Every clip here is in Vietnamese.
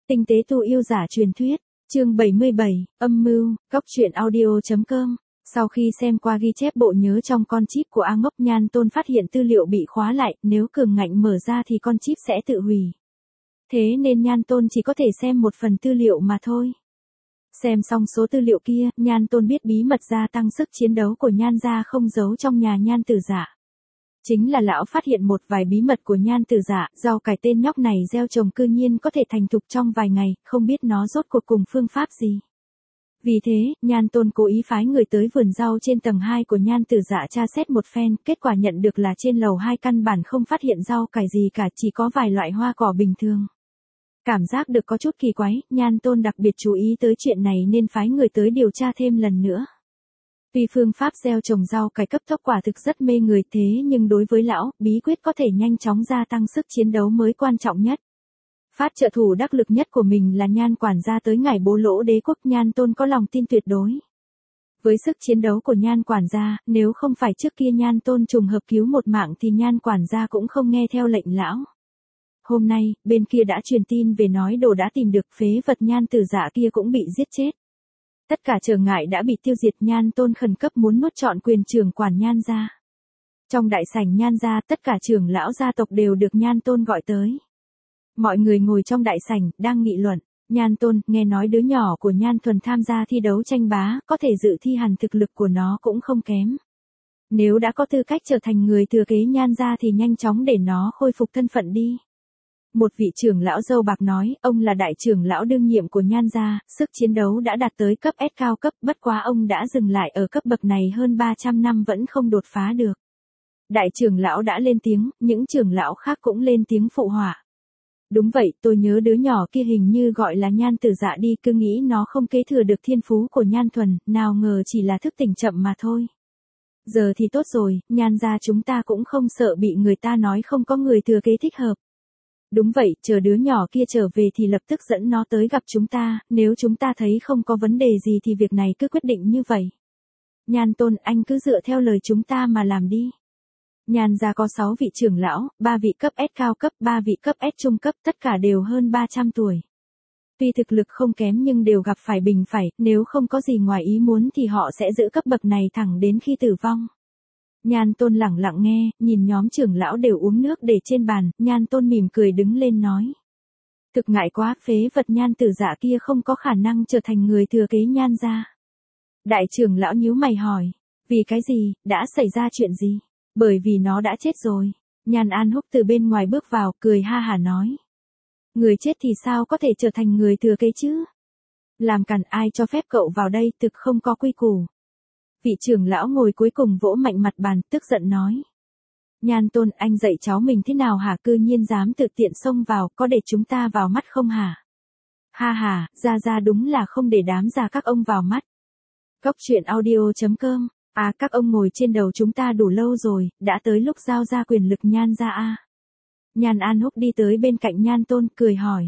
Tinh tế tu yêu giả truyền thuyết, chương 77, âm mưu, cóc truyện audio.com. Sau khi xem qua ghi chép bộ nhớ trong con chip của A Ngốc, Nhan Tôn phát hiện tư liệu bị khóa lại, nếu cường ngạnh mở ra thì con chip sẽ tự hủy. Thế nên Nhan Tôn chỉ có thể xem một phần tư liệu mà thôi. Xem xong số tư liệu kia, Nhan Tôn biết bí mật gia tăng sức chiến đấu của Nhan gia không giấu trong nhà Nhan Tử Dạ. Chính là lão phát hiện một vài bí mật của Nhan Tử Dạ, rau cải tên nhóc này gieo trồng cư nhiên có thể thành thục trong vài ngày, không biết nó rốt cuộc cùng phương pháp gì. Vì thế, Nhan Tôn cố ý phái người tới vườn rau trên tầng 2 của Nhan Tử Dạ tra xét một phen, kết quả nhận được là trên lầu 2 căn bản không phát hiện rau cải gì cả, chỉ có vài loại hoa cỏ bình thường. Cảm giác được có chút kỳ quái, Nhan Tôn đặc biệt chú ý tới chuyện này nên phái người tới điều tra thêm lần nữa. Tuy phương pháp gieo trồng rau cải cấp tốc quả thực rất mê người, thế nhưng đối với lão, bí quyết có thể nhanh chóng gia tăng sức chiến đấu mới quan trọng nhất. Phát trợ thủ đắc lực nhất của mình là Nhan quản gia tới ngày bố lỗ đế quốc, Nhan Tôn có lòng tin tuyệt đối. Với sức chiến đấu của Nhan quản gia, nếu không phải trước kia Nhan Tôn trùng hợp cứu một mạng thì Nhan quản gia cũng không nghe theo lệnh lão. Hôm nay, bên kia đã truyền tin về nói đồ đã tìm được, phế vật Nhan Tử Dạ kia cũng bị giết chết. Tất cả trở ngại đã bị tiêu diệt, Nhan Tôn khẩn cấp muốn nuốt trọn quyền trưởng quản Nhan gia. Trong đại sảnh Nhan gia, tất cả trưởng lão gia tộc đều được Nhan Tôn gọi tới. Mọi người ngồi trong đại sảnh, đang nghị luận. Nhan Tôn, nghe nói đứa nhỏ của Nhan Thuần tham gia thi đấu tranh bá, có thể dự thi, hẳn thực lực của nó cũng không kém. Nếu đã có tư cách trở thành người thừa kế Nhan gia thì nhanh chóng để nó khôi phục thân phận đi. Một vị trưởng lão râu bạc nói, ông là đại trưởng lão đương nhiệm của Nhan gia, sức chiến đấu đã đạt tới cấp S cao cấp, bất quá ông đã dừng lại ở cấp bậc này hơn 300 năm vẫn không đột phá được. Đại trưởng lão đã lên tiếng, những trưởng lão khác cũng lên tiếng phụ họa. Đúng vậy, tôi nhớ đứa nhỏ kia hình như gọi là Nhan Tử Dạ đi, cứ nghĩ nó không kế thừa được thiên phú của Nhan Thuần, nào ngờ chỉ là thức tỉnh chậm mà thôi. Giờ thì tốt rồi, Nhan gia chúng ta cũng không sợ bị người ta nói không có người thừa kế thích hợp. Đúng vậy, chờ đứa nhỏ kia trở về thì lập tức dẫn nó tới gặp chúng ta, nếu chúng ta thấy không có vấn đề gì thì việc này cứ quyết định như vậy. Nhan Tôn, anh cứ dựa theo lời chúng ta mà làm đi. Nhan gia có 6 vị trưởng lão, 3 vị cấp S cao cấp, 3 vị cấp S trung cấp, tất cả đều hơn 300 tuổi. Tuy thực lực không kém nhưng đều gặp phải bình phải, nếu không có gì ngoài ý muốn thì họ sẽ giữ cấp bậc này thẳng đến khi tử vong. Nhan Tôn lẳng lặng nghe, nhìn nhóm trưởng lão đều uống nước để trên bàn, Nhan Tôn mỉm cười đứng lên nói. Thực ngại quá, phế vật Nhan Tử Dạ kia không có khả năng trở thành người thừa kế Nhan gia. Đại trưởng lão nhíu mày hỏi, vì cái gì, đã xảy ra chuyện gì? Bởi vì nó đã chết rồi. Nhan An Húc từ bên ngoài bước vào, cười ha hả nói. Người chết thì sao có thể trở thành người thừa kế chứ? Làm càn, ai cho phép cậu vào đây, thực không có quy củ. Vị trưởng lão ngồi cuối cùng vỗ mạnh mặt bàn, tức giận nói. Nhan Tôn, anh dạy cháu mình thế nào hả, cư nhiên dám tự tiện xông vào, có để chúng ta vào mắt không hả? Ha ha, ra đúng là không để đám già các ông vào mắt. Cóc truyện audio.com. À, các ông ngồi trên đầu chúng ta đủ lâu rồi, đã tới lúc giao ra quyền lực Nhan gia a. Nhan An Húc đi tới bên cạnh Nhan Tôn, cười hỏi.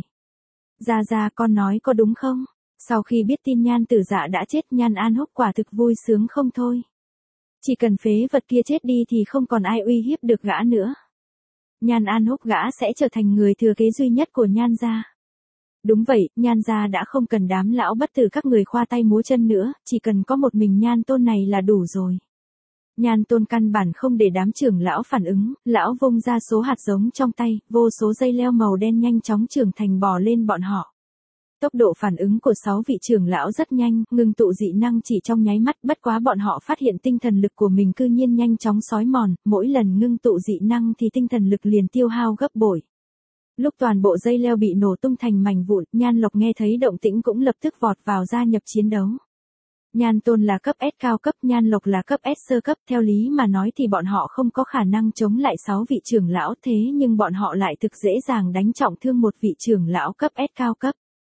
Ra con nói có đúng không? Sau khi biết tin Nhan Tử Dạ đã chết, Nhan An Húc quả thực vui sướng không thôi. Chỉ cần phế vật kia chết đi thì không còn ai uy hiếp được gã nữa. Nhan An Húc, gã sẽ trở thành người thừa kế duy nhất của Nhan gia. Đúng vậy, Nhan gia đã không cần đám lão bất tử các người khoa tay múa chân nữa, chỉ cần có một mình Nhan Tôn này là đủ rồi. Nhan Tôn căn bản không để đám trưởng lão phản ứng, lão vung ra số hạt giống trong tay, vô số dây leo màu đen nhanh chóng trưởng thành bò lên bọn họ. Tốc độ phản ứng của 6 vị trưởng lão rất nhanh, ngưng tụ dị năng chỉ trong nháy mắt, bất quá bọn họ phát hiện tinh thần lực của mình cư nhiên nhanh chóng xói mòn, mỗi lần ngưng tụ dị năng thì tinh thần lực liền tiêu hao gấp bội. Lúc toàn bộ dây leo bị nổ tung thành mảnh vụn, Nhan Lộc nghe thấy động tĩnh cũng lập tức vọt vào gia nhập chiến đấu. Nhan Tôn là cấp S cao cấp, Nhan Lộc là cấp S sơ cấp, theo lý mà nói thì bọn họ không có khả năng chống lại 6 vị trưởng lão, thế nhưng bọn họ lại thực dễ dàng đánh trọng thương một vị trưởng lão cấp S cao cấp.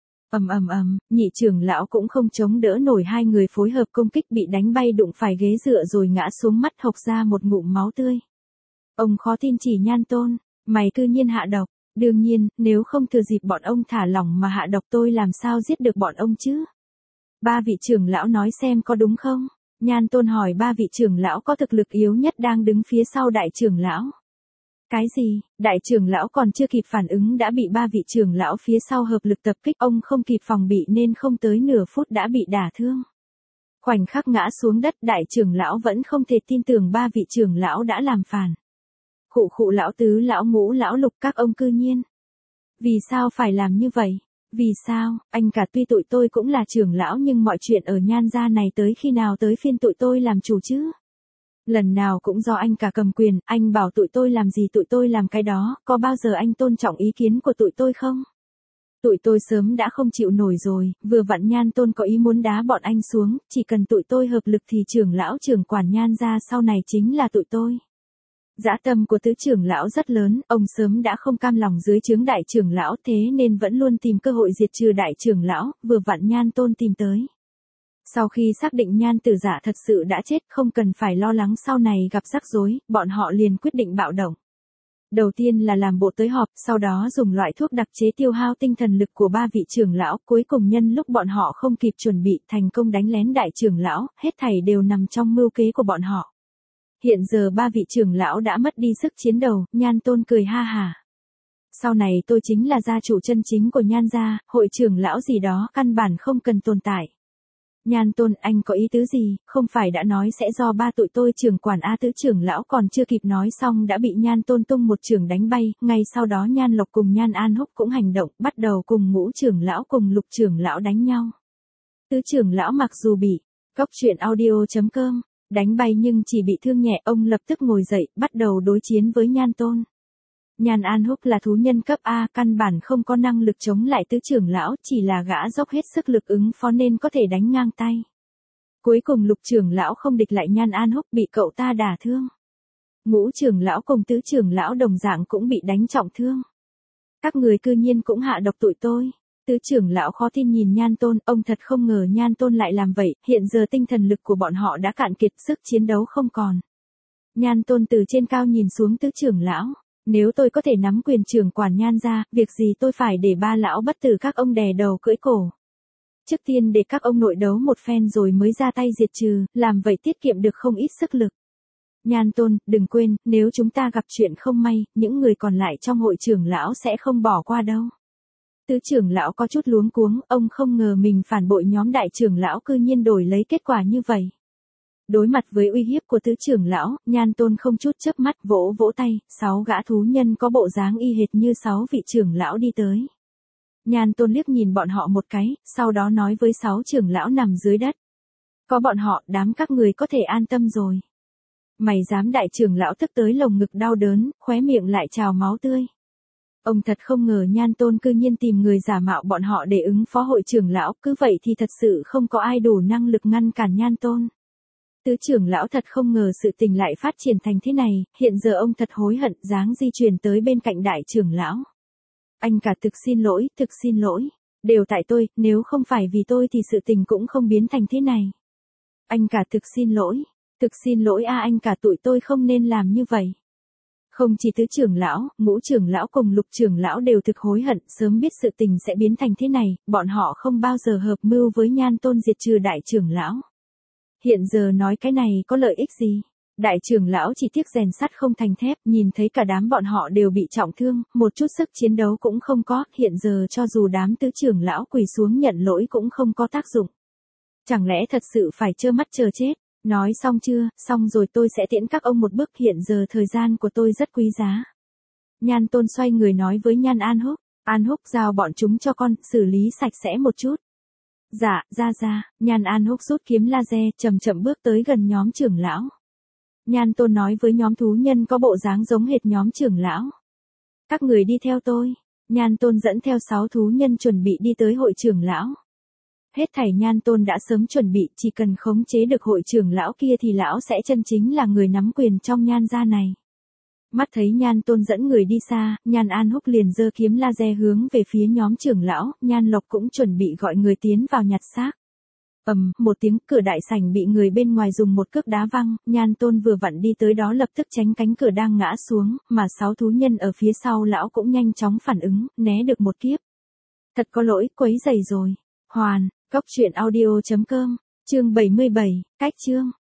Nhị trưởng lão cũng không chống đỡ nổi, hai người phối hợp công kích bị đánh bay đụng phải ghế dựa rồi ngã xuống, mắt hộc ra một ngụm máu tươi. Ông khó tin chỉ Nhan Tôn, mày cư nhiên hạ độc. Đương nhiên, nếu không thừa dịp bọn ông thả lỏng mà hạ độc tôi làm sao giết được bọn ông chứ? 3 vị trưởng lão nói xem có đúng không? Nhan Tôn hỏi 3 vị trưởng lão có thực lực yếu nhất đang đứng phía sau đại trưởng lão. Cái gì? Đại trưởng lão còn chưa kịp phản ứng đã bị ba vị trưởng lão phía sau hợp lực tập kích, ông không kịp phòng bị nên không tới nửa phút đã bị đả thương. Khoảnh khắc ngã xuống đất, đại trưởng lão vẫn không thể tin tưởng ba vị trưởng lão đã làm phản. Khụ khụ, lão tứ, lão ngũ, lão lục, các ông cư nhiên. Vì sao phải làm như vậy? Vì sao? Anh cả, tuy tụi tôi cũng là trưởng lão nhưng mọi chuyện ở Nhan gia này tới khi nào tới phiên tụi tôi làm chủ chứ? Lần nào cũng do anh cả cầm quyền, anh bảo tụi tôi làm gì tụi tôi làm cái đó, có bao giờ anh tôn trọng ý kiến của tụi tôi không? Tụi tôi sớm đã không chịu nổi rồi, vừa vặn Nhan Tôn có ý muốn đá bọn anh xuống, chỉ cần tụi tôi hợp lực thì trưởng lão trưởng quản Nhan gia sau này chính là tụi tôi. Dã tâm của tứ trưởng lão rất lớn, ông sớm đã không cam lòng dưới trướng đại trưởng lão, thế nên vẫn luôn tìm cơ hội diệt trừ đại trưởng lão, vừa vặn Nhan Tôn tìm tới. Sau khi xác định Nhan Tử Dạ thật sự đã chết, không cần phải lo lắng sau này gặp rắc rối, bọn họ liền quyết định bạo động. Đầu tiên là làm bộ tới họp, sau đó dùng loại thuốc đặc chế tiêu hao tinh thần lực của ba vị trưởng lão, cuối cùng nhân lúc bọn họ không kịp chuẩn bị, thành công đánh lén đại trưởng lão, hết thảy đều nằm trong mưu kế của bọn họ. Hiện giờ ba vị trưởng lão đã mất đi sức chiến đầu, Nhan Tôn cười ha hả. Sau này tôi chính là gia chủ chân chính của Nhan gia, hội trưởng lão gì đó căn bản không cần tồn tại. Nhan Tôn, anh có ý tứ gì, không phải đã nói sẽ do ba tụi tôi trưởng quản A? Tứ trưởng lão còn chưa kịp nói xong đã bị Nhan Tôn tung một chưởng đánh bay, ngay sau đó Nhan Lộc cùng Nhan An Húc cũng hành động, bắt đầu cùng ngũ trưởng lão cùng lục trưởng lão đánh nhau. Tứ trưởng lão mặc dù bị Cóc Truyện Audio.com đánh bay nhưng chỉ bị thương nhẹ, ông lập tức ngồi dậy, bắt đầu đối chiến với Nhan Tôn. Nhan An Húc là thú nhân cấp A, căn bản không có năng lực chống lại tứ trưởng lão, chỉ là gã dốc hết sức lực ứng phó nên có thể đánh ngang tay. Cuối cùng lục trưởng lão không địch lại Nhan An Húc, bị cậu ta đả thương. Ngũ trưởng lão cùng tứ trưởng lão đồng dạng cũng bị đánh trọng thương. Các người cư nhiên cũng hạ độc tụi tôi. Tứ trưởng lão khó tin nhìn Nhan Tôn, ông thật không ngờ Nhan Tôn lại làm vậy, hiện giờ tinh thần lực của bọn họ đã cạn kiệt, sức chiến đấu không còn. Nhan Tôn từ trên cao nhìn xuống tứ trưởng lão. Nếu tôi có thể nắm quyền trưởng quản Nhan gia, việc gì tôi phải để ba lão bất tử các ông đè đầu cưỡi cổ. Trước tiên để các ông nội đấu một phen rồi mới ra tay diệt trừ, làm vậy tiết kiệm được không ít sức lực. Nhan Tôn, đừng quên, nếu chúng ta gặp chuyện không may, những người còn lại trong hội trưởng lão sẽ không bỏ qua đâu. Tứ trưởng lão có chút luống cuống, ông không ngờ mình phản bội nhóm đại trưởng lão cư nhiên đổi lấy kết quả như vậy. Đối mặt với uy hiếp của tứ trưởng lão, Nhan Tôn không chút chớp mắt vỗ vỗ tay, 6 gã thú nhân có bộ dáng y hệt như 6 vị trưởng lão đi tới. Nhan Tôn liếc nhìn bọn họ một cái, sau đó nói với 6 trưởng lão nằm dưới đất. Có bọn họ, đám các người có thể an tâm rồi. Mày dám? Đại trưởng lão tức tới lồng ngực đau đớn, khóe miệng lại trào máu tươi. Ông thật không ngờ Nhan Tôn cư nhiên tìm người giả mạo bọn họ để ứng phó hội trưởng lão, cứ vậy thì thật sự không có ai đủ năng lực ngăn cản Nhan Tôn. Tứ trưởng lão thật không ngờ sự tình lại phát triển thành thế này, hiện giờ ông thật hối hận, dáng di chuyển tới bên cạnh đại trưởng lão. Anh cả, thực xin lỗi, đều tại tôi, nếu không phải vì tôi thì sự tình cũng không biến thành thế này. Anh cả, thực xin lỗi a, anh cả, tụi tôi không nên làm như vậy. Không chỉ tứ trưởng lão, ngũ trưởng lão cùng lục trưởng lão đều thực hối hận, sớm biết sự tình sẽ biến thành thế này, bọn họ không bao giờ hợp mưu với Nhan Tôn diệt trừ đại trưởng lão. Hiện giờ nói cái này có lợi ích gì? Đại trưởng lão chỉ tiếc rèn sắt không thành thép, nhìn thấy cả đám bọn họ đều bị trọng thương, một chút sức chiến đấu cũng không có, hiện giờ cho dù đám tứ trưởng lão quỳ xuống nhận lỗi cũng không có tác dụng. Chẳng lẽ thật sự phải trơ mắt chờ chết? Nói xong chưa? Xong rồi, tôi sẽ tiễn các ông một bước, hiện giờ thời gian của tôi rất quý giá. Nhan Tôn xoay người nói với Nhan An Húc, An Húc, giao bọn chúng cho con, xử lý sạch sẽ một chút. Dạ, ra, Nhan An Húc rút kiếm laser, chậm chậm bước tới gần nhóm trưởng lão. Nhan Tôn nói với nhóm thú nhân có bộ dáng giống hệt nhóm trưởng lão. Các người đi theo tôi. Nhan Tôn dẫn theo 6 thú nhân chuẩn bị đi tới hội trưởng lão. Hết thảy Nhan Tôn đã sớm chuẩn bị, chỉ cần khống chế được hội trưởng lão kia thì lão sẽ chân chính là người nắm quyền trong Nhan gia này. Mắt thấy Nhan Tôn dẫn người đi xa, Nhan An Húc liền giơ kiếm laser hướng về phía nhóm trưởng lão, Nhan Lộc cũng chuẩn bị gọi người tiến vào nhặt xác. Một tiếng, cửa đại sảnh bị người bên ngoài dùng một cước đá văng, Nhan Tôn vừa vặn đi tới đó lập tức tránh cánh cửa đang ngã xuống, mà 6 thú nhân ở phía sau lão cũng nhanh chóng phản ứng, né được một kiếp. Thật có lỗi, quấy rầy rồi. Hoàn, Cóc Truyện Audio.com, chương 77, cách chương.